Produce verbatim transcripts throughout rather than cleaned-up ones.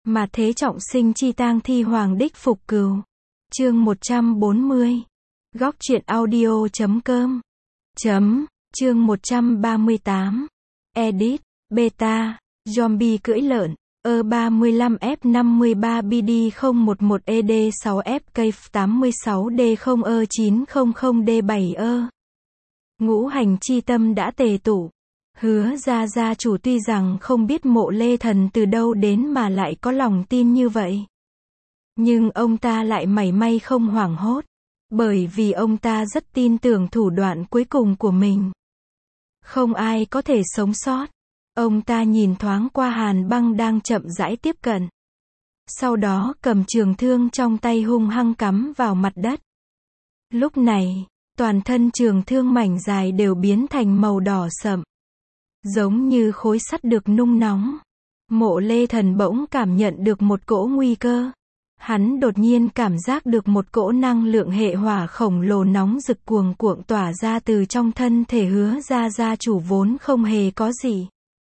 Mà thế trọng sinh chi tang thi hoàng đích phục cừu. Chương một trăm bốn mươi. Góc truyện audio chấm com. Chấm. Chương một trăm ba mươi tám. Edit. Beta. Zombie cưỡi lợn. E ba lăm F năm ba B D không một một E D sáu F K tám sáu D không E chín không không D bảy E. Ngũ hành chi tâm đã tề tụ. Hứa ra gia chủ tuy rằng không biết Mộ Lê Thần từ đâu đến mà lại có lòng tin như vậy. Nhưng ông ta lại mảy may không hoảng hốt. Bởi vì ông ta rất tin tưởng thủ đoạn cuối cùng của mình. Không ai có thể sống sót. Ông ta nhìn thoáng qua Hàn Băng đang chậm rãi tiếp cận. Sau đó cầm trường thương trong tay hung hăng cắm vào mặt đất. Lúc này, toàn thân trường thương mảnh dài đều biến thành màu đỏ sậm. Giống như khối sắt được nung nóng. Mộ Lê Thần bỗng cảm nhận được một cỗ nguy cơ. Hắn đột nhiên cảm giác được một cỗ năng lượng hệ hỏa khổng lồ nóng rực cuồng cuộn tỏa ra từ trong thân thể Hứa ra gia chủ vốn không hề có gì.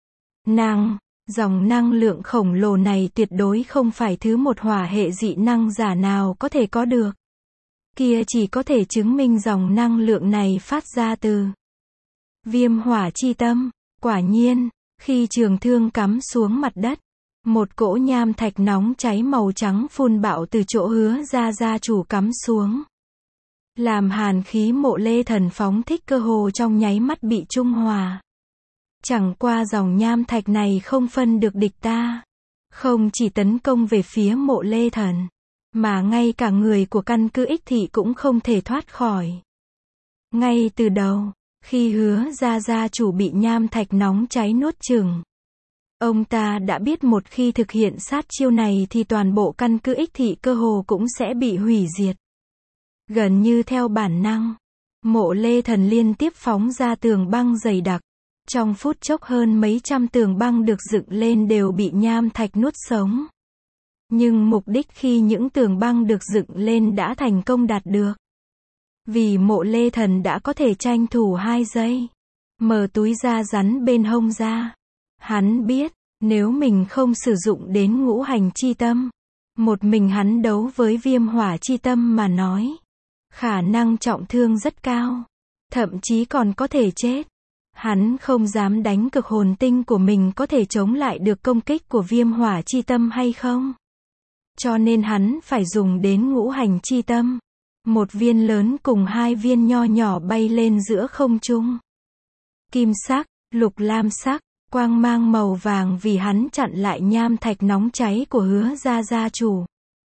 Năng, dòng năng lượng khổng lồ này tuyệt đối không phải thứ một hỏa hệ dị năng giả nào có thể có được. Kia chỉ có thể chứng minh dòng năng lượng này phát ra từ viêm hỏa chi tâm. Quả nhiên, khi trường thương cắm xuống mặt đất, một cỗ nham thạch nóng cháy màu trắng phun bạo từ chỗ Hứa ra gia chủ cắm xuống. Làm hàn khí Mộ Lê Thần phóng thích cơ hồ trong nháy mắt bị trung hòa. Chẳng qua dòng nham thạch này không phân được địch ta. Không chỉ tấn công về phía Mộ Lê Thần, mà ngay cả người của căn cứ Ích Thị cũng không thể thoát khỏi. Ngay từ đầu, khi Hứa ra gia chủ bị nham thạch nóng cháy nuốt chửng, ông ta đã biết một khi thực hiện sát chiêu này thì toàn bộ căn cứ Ích Thị cơ hồ cũng sẽ bị hủy diệt. Gần như theo bản năng, Mộ Lê Thần liên tiếp phóng ra tường băng dày đặc. Trong phút chốc hơn mấy trăm tường băng được dựng lên đều bị nham thạch nuốt sống. Nhưng mục đích khi những tường băng được dựng lên đã thành công đạt được. Vì Mộ Lê Thần đã có thể tranh thủ hai giây. Mở túi da rắn bên hông ra. Hắn biết, nếu mình không sử dụng đến ngũ hành chi tâm, một mình hắn đấu với viêm hỏa chi tâm mà nói, khả năng trọng thương rất cao. Thậm chí còn có thể chết. Hắn không dám đánh cực hồn tinh của mình có thể chống lại được công kích của viêm hỏa chi tâm hay không. Cho nên hắn phải dùng đến ngũ hành chi tâm. Một viên lớn cùng hai viên nho nhỏ bay lên giữa không trung. Kim sắc, lục lam sắc, quang mang màu vàng vì hắn chặn lại nham thạch nóng cháy của Hứa ra gia chủ.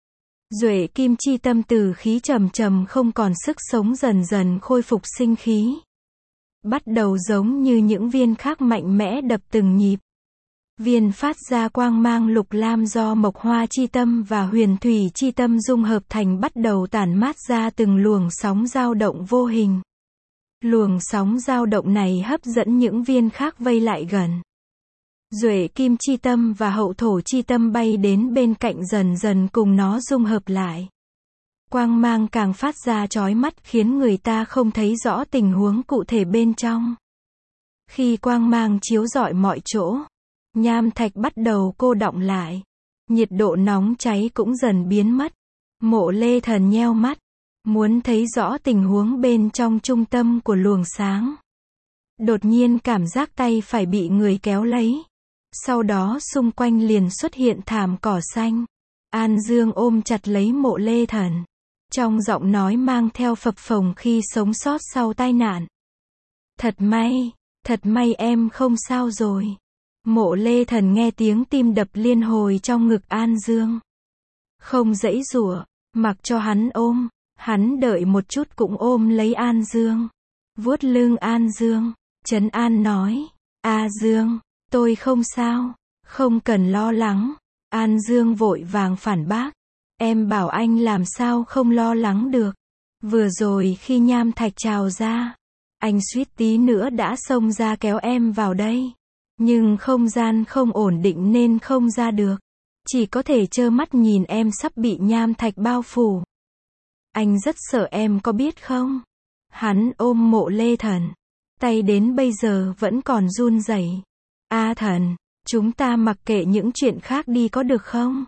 Duệ kim chi tâm từ khí trầm trầm không còn sức sống dần dần khôi phục sinh khí. Bắt đầu giống như những viên khác mạnh mẽ đập từng nhịp. Viên phát ra quang mang lục lam do mộc hoa chi tâm và huyền thủy chi tâm dung hợp thành bắt đầu tản mát ra từng luồng sóng dao động vô hình. Luồng sóng dao động này hấp dẫn những viên khác vây lại gần. Duệ kim chi tâm và hậu thổ chi tâm bay đến bên cạnh dần dần cùng nó dung hợp lại. Quang mang càng phát ra chói mắt khiến người ta không thấy rõ tình huống cụ thể bên trong. Khi quang mang chiếu rọi mọi chỗ, nham thạch bắt đầu cô đọng lại. Nhiệt độ nóng cháy cũng dần biến mất. Mộ Lê Thần nheo mắt, muốn thấy rõ tình huống bên trong trung tâm của luồng sáng. Đột nhiên cảm giác tay phải bị người kéo lấy. Sau đó xung quanh liền xuất hiện thảm cỏ xanh. An Dương ôm chặt lấy Mộ Lê Thần. Trong giọng nói mang theo phập phồng khi sống sót sau tai nạn. Thật may, thật may em không sao rồi. Mộ Lê Thần nghe tiếng tim đập liên hồi trong ngực An Dương. Không giãy giụa, mặc cho hắn ôm, hắn đợi một chút cũng ôm lấy An Dương. Vuốt lưng An Dương, trấn an nói, A Dương, tôi không sao, không cần lo lắng. An Dương vội vàng phản bác. Em bảo anh làm sao không lo lắng được. Vừa rồi khi nham thạch trào ra, anh suýt tí nữa đã xông ra kéo em vào đây. Nhưng không gian không ổn định nên không ra được. Chỉ có thể trơ mắt nhìn em sắp bị nham thạch bao phủ. Anh rất sợ em có biết không? Hắn ôm Mộ Lê Thần. Tay đến bây giờ vẫn còn run rẩy. A Thần, chúng ta mặc kệ những chuyện khác đi có được không?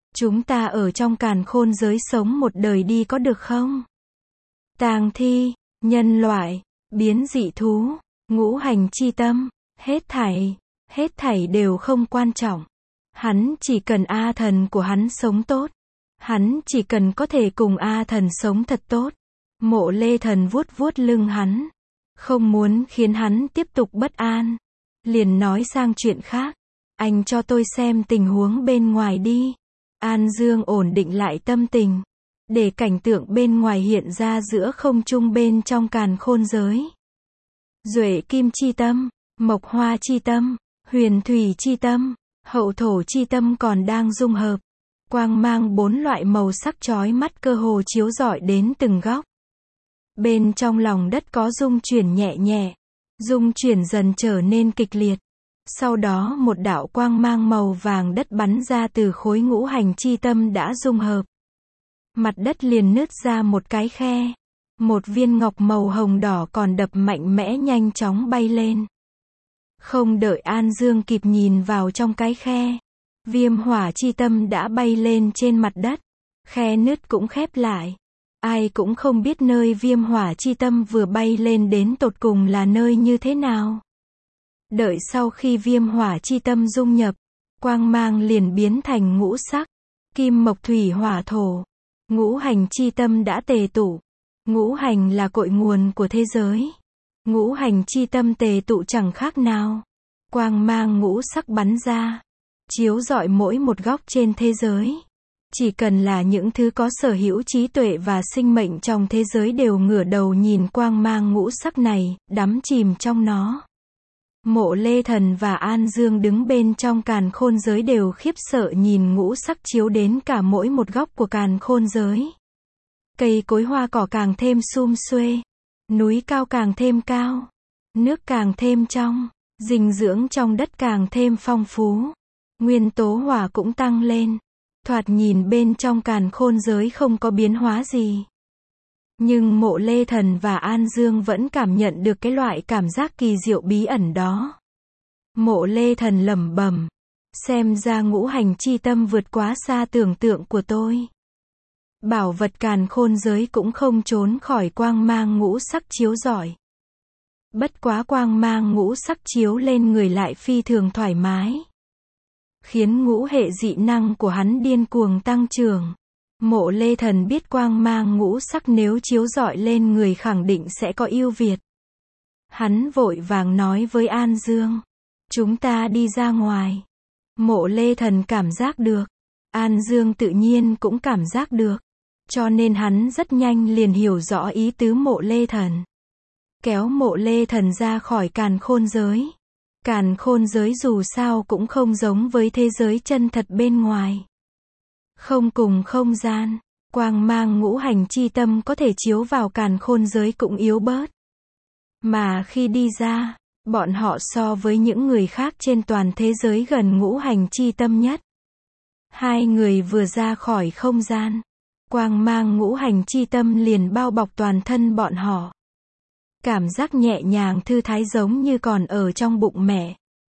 Chúng ta ở trong càn khôn giới sống một đời đi có được không? Tang thi, nhân loại, biến dị thú, ngũ hành chi tâm, hết thảy, hết thảy đều không quan trọng. Hắn chỉ cần A thần của hắn sống tốt. Hắn chỉ cần có thể cùng A thần sống thật tốt. Mộ Lê Thần vuốt vuốt lưng hắn. Không muốn khiến hắn tiếp tục bất an. Liền nói sang chuyện khác. Anh cho tôi xem tình huống bên ngoài đi. An Dương ổn định lại tâm tình. Để cảnh tượng bên ngoài hiện ra giữa không trung bên trong càn khôn giới. Duệ Kim chi tâm, Mộc Hoa chi tâm, Huyền Thủy chi tâm, Hậu Thổ chi tâm còn đang dung hợp. Quang mang bốn loại màu sắc chói mắt cơ hồ chiếu rọi đến từng góc. Bên trong lòng đất có rung chuyển nhẹ nhẹ. Rung chuyển dần trở nên kịch liệt. Sau đó một đạo quang mang màu vàng đất bắn ra từ khối ngũ hành chi tâm đã dung hợp. Mặt đất liền nứt ra một cái khe. Một viên ngọc màu hồng đỏ còn đập mạnh mẽ nhanh chóng bay lên. Không đợi An Dương kịp nhìn vào trong cái khe. Viêm hỏa chi tâm đã bay lên trên mặt đất. Khe nứt cũng khép lại. Ai cũng không biết nơi viêm hỏa chi tâm vừa bay lên đến tột cùng là nơi như thế nào. Đợi sau khi viêm hỏa chi tâm dung nhập, quang mang liền biến thành ngũ sắc. Kim mộc thủy hỏa thổ. Ngũ hành chi tâm đã tề tụ. Ngũ hành là cội nguồn của thế giới. Ngũ hành chi tâm tề tụ chẳng khác nào. Quang mang ngũ sắc bắn ra. Chiếu rọi mỗi một góc trên thế giới. Chỉ cần là những thứ có sở hữu trí tuệ và sinh mệnh trong thế giới đều ngửa đầu nhìn quang mang ngũ sắc này, đắm chìm trong nó. Mộ Lê Thần và An Dương đứng bên trong càn khôn giới đều khiếp sợ nhìn ngũ sắc chiếu đến cả mỗi một góc của càn khôn giới. Cây cối hoa cỏ càng thêm sum xuê. Núi cao càng thêm cao. Nước càng thêm trong. Dinh dưỡng trong đất càng thêm phong phú. Nguyên tố hỏa cũng tăng lên. Thoạt nhìn bên trong càn khôn giới không có biến hóa gì. Nhưng Mộ Lê Thần và An Dương vẫn cảm nhận được cái loại cảm giác kỳ diệu bí ẩn đó. Mộ Lê Thần lẩm bẩm. Xem ra ngũ hành chi tâm vượt quá xa tưởng tượng của tôi. Bảo vật càn khôn giới cũng không trốn khỏi quang mang ngũ sắc chiếu rọi. Bất quá quang mang ngũ sắc chiếu lên người lại phi thường thoải mái. Khiến ngũ hệ dị năng của hắn điên cuồng tăng trưởng. Mộ Lê Thần biết quang mang ngũ sắc nếu chiếu rọi lên người khẳng định sẽ có ưu việt. Hắn vội vàng nói với An Dương. Chúng ta đi ra ngoài. Mộ Lê Thần cảm giác được. An Dương tự nhiên cũng cảm giác được. Cho nên hắn rất nhanh liền hiểu rõ ý tứ Mộ Lê Thần. Kéo Mộ Lê Thần ra khỏi càn khôn giới. Càn khôn giới dù sao cũng không giống với thế giới chân thật bên ngoài. Không cùng không gian, quang mang ngũ hành chi tâm có thể chiếu vào càn khôn giới cũng yếu bớt. Mà khi đi ra, bọn họ so với những người khác trên toàn thế giới gần ngũ hành chi tâm nhất. Hai người vừa ra khỏi không gian, quang mang ngũ hành chi tâm liền bao bọc toàn thân bọn họ. Cảm giác nhẹ nhàng thư thái giống như còn ở trong bụng mẹ.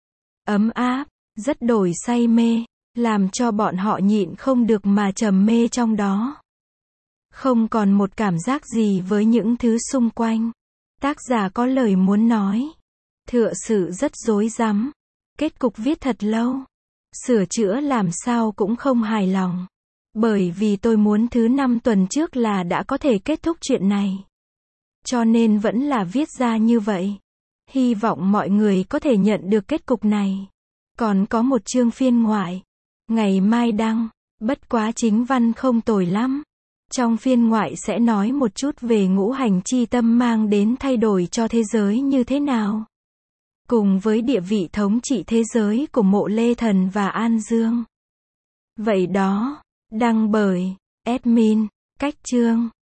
Ấm áp, rất đổi say mê, làm cho bọn họ nhịn không được mà trầm mê trong đó. Không còn một cảm giác gì với những thứ xung quanh. Tác giả có lời muốn nói. Thực sự rất rối rắm. Kết cục viết thật lâu. Sửa chữa làm sao cũng không hài lòng. Bởi vì tôi muốn thứ năm tuần trước là đã có thể kết thúc chuyện này. Cho nên vẫn là viết ra như vậy. Hy vọng mọi người có thể nhận được kết cục này. Còn có một chương phiên ngoại. Ngày mai đăng. Bất quá chính văn không tồi lắm. Trong phiên ngoại sẽ nói một chút về ngũ hành chi tâm mang đến thay đổi cho thế giới như thế nào. Cùng với địa vị thống trị thế giới của Mộ Lê Thần và An Dương. Vậy đó. Đăng bởi admin. Cách chương.